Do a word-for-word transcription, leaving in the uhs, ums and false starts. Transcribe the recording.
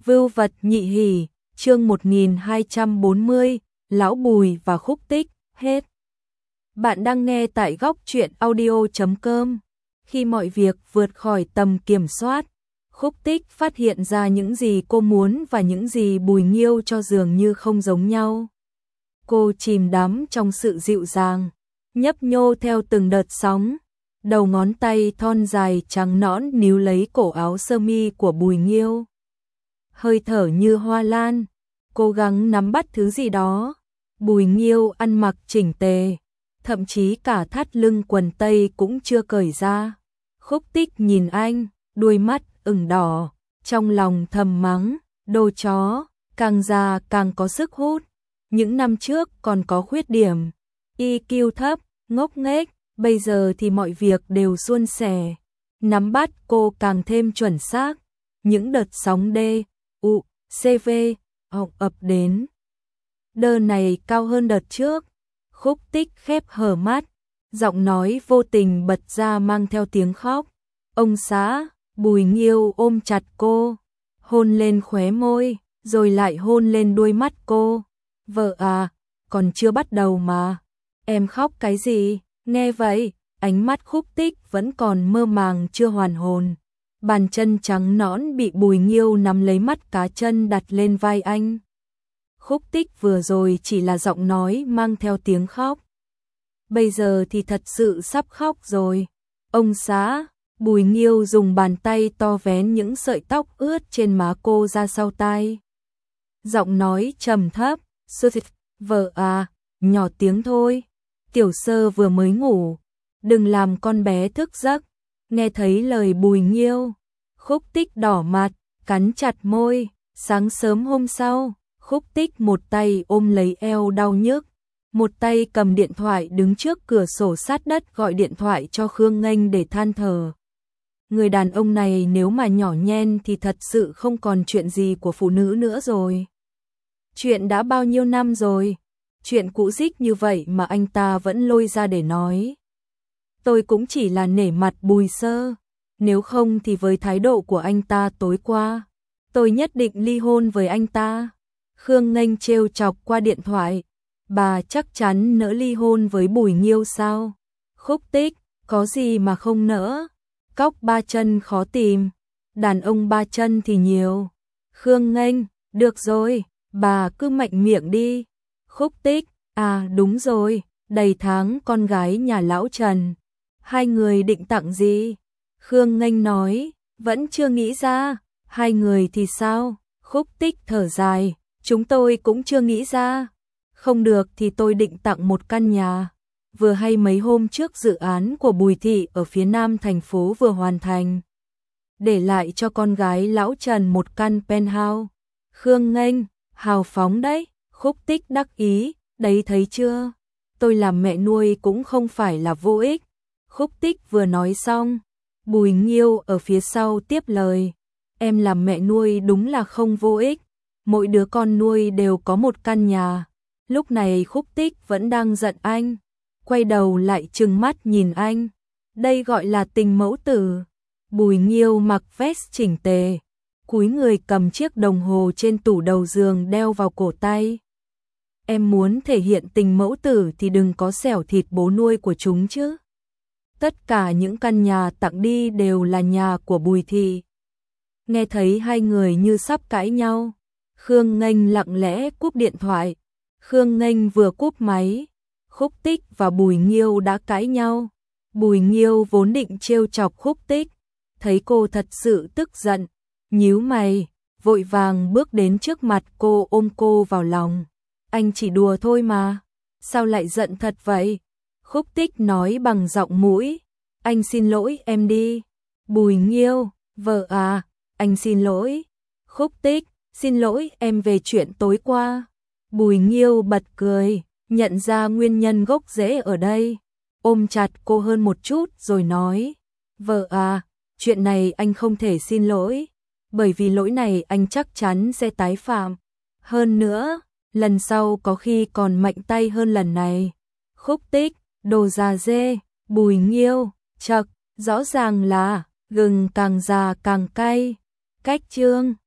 Vưu vật nhị hỉ, chương một nghìn hai trăm bốn mươi, Lão Bùi và Khúc Tích, hết. Bạn đang nghe tại góc truyện audio chấm com. Khi mọi việc vượt khỏi tầm kiểm soát, Khúc Tích phát hiện ra những gì cô muốn và những gì Bùi Nghiêu cho dường như không giống nhau. Cô chìm đắm trong sự dịu dàng, nhấp nhô theo từng đợt sóng. Đầu ngón tay thon dài trắng nõn níu lấy cổ áo sơ mi của Bùi Nghiêu. Hơi thở như hoa lan, cố gắng nắm bắt thứ gì đó. Bùi Nghiêu ăn mặc chỉnh tề, thậm chí cả thắt lưng quần tây cũng chưa cởi ra. Khúc Tích nhìn anh, đuôi mắt ửng đỏ, trong lòng thầm mắng, đồ chó, càng già càng có sức hút. Những năm trước còn có khuyết điểm, i kiu thấp, ngốc nghếch, bây giờ thì mọi việc đều suôn sẻ. Nắm bắt cô càng thêm chuẩn xác, những đợt sóng D, U, xê vê ọc ập đến. Đợt này cao hơn đợt trước. Khúc Tích khép hờ mắt, giọng nói vô tình bật ra mang theo tiếng khóc. Ông xã, Bùi Nghiêu ôm chặt cô, hôn lên khóe môi, rồi lại hôn lên đuôi mắt cô. Vợ à, còn chưa bắt đầu mà. Em khóc cái gì? Nghe vậy, ánh mắt Khúc Tích vẫn còn mơ màng chưa hoàn hồn. Bàn chân trắng nõn bị Bùi Nghiêu nắm lấy mắt cá chân đặt lên vai anh. Khúc Tích vừa rồi chỉ là giọng nói mang theo tiếng khóc. Bây giờ thì thật sự sắp khóc rồi. Ông xã, Bùi Nghiêu dùng bàn tay to vén những sợi tóc ướt trên má cô ra sau tai. Giọng nói trầm thấp, vợ à, nhỏ tiếng thôi. Tiểu Sơ vừa mới ngủ, đừng làm con bé thức giấc. Nghe thấy lời Bùi Nghiêu, Khúc Tích đỏ mặt, cắn chặt môi. Sáng sớm hôm sau, Khúc Tích một tay ôm lấy eo đau nhức, một tay cầm điện thoại đứng trước cửa sổ sát đất gọi điện thoại cho Khương Nghênh để than thở. Người đàn ông này nếu mà nhỏ nhen thì thật sự không còn chuyện gì của phụ nữ nữa rồi. Chuyện đã bao nhiêu năm rồi, chuyện cũ dích như vậy mà anh ta vẫn lôi ra để nói. Tôi cũng chỉ là nể mặt Bùi Sơ, nếu không thì với thái độ của anh ta tối qua, tôi nhất định ly hôn với anh ta. Khương Nghênh trêu chọc qua điện thoại, bà chắc chắn nỡ ly hôn với Bùi Nghiêu sao? Khúc Tích, có gì mà không nỡ? Cóc ba chân khó tìm, đàn ông ba chân thì nhiều. Khương Nghênh, được rồi, bà cứ mạnh miệng đi. Khúc Tích, à đúng rồi, đầy tháng con gái nhà lão Trần. Hai người định tặng gì? Khương Nghênh nói, vẫn chưa nghĩ ra. Hai người thì sao? Khúc Tích thở dài, chúng tôi cũng chưa nghĩ ra. Không được thì tôi định tặng một căn nhà. Vừa hay mấy hôm trước dự án của Bùi Thị ở phía nam thành phố vừa hoàn thành, để lại cho con gái lão Trần một căn penthouse. Khương Nghênh, hào phóng đấy. Khúc Tích đắc ý, đấy thấy chưa? Tôi làm mẹ nuôi cũng không phải là vô ích. Khúc Tích vừa nói xong, Bùi Nghiêu ở phía sau tiếp lời. Em làm mẹ nuôi đúng là không vô ích. Mỗi đứa con nuôi đều có một căn nhà. Lúc này Khúc Tích vẫn đang giận anh, quay đầu lại trừng mắt nhìn anh. Đây gọi là tình mẫu tử. Bùi Nghiêu mặc vest chỉnh tề, cúi người cầm chiếc đồng hồ trên tủ đầu giường đeo vào cổ tay. Em muốn thể hiện tình mẫu tử thì đừng có xẻo thịt bố nuôi của chúng chứ. Tất cả những căn nhà tặng đi đều là nhà của Bùi Thị. Nghe thấy hai người như sắp cãi nhau, Khương Nghênh lặng lẽ cúp điện thoại. Khương Nghênh vừa cúp máy, Khúc Tích và Bùi Nghiêu đã cãi nhau. Bùi Nghiêu vốn định trêu chọc Khúc Tích, thấy cô thật sự tức giận, nhíu mày, vội vàng bước đến trước mặt cô ôm cô vào lòng. Anh chỉ đùa thôi mà, sao lại giận thật vậy? Khúc Tích nói bằng giọng mũi, anh xin lỗi em đi. Bùi Nghiêu, vợ à, anh xin lỗi. Khúc Tích, xin lỗi em về chuyện tối qua. Bùi Nghiêu bật cười, nhận ra nguyên nhân gốc rễ ở đây, ôm chặt cô hơn một chút rồi nói, vợ à, chuyện này anh không thể xin lỗi, bởi vì lỗi này anh chắc chắn sẽ tái phạm. Hơn nữa, lần sau có khi còn mạnh tay hơn lần này. Khúc Tích, đồ già dê. Bùi Nghiêu, chậc, rõ ràng là gừng càng già càng cay. Cách chương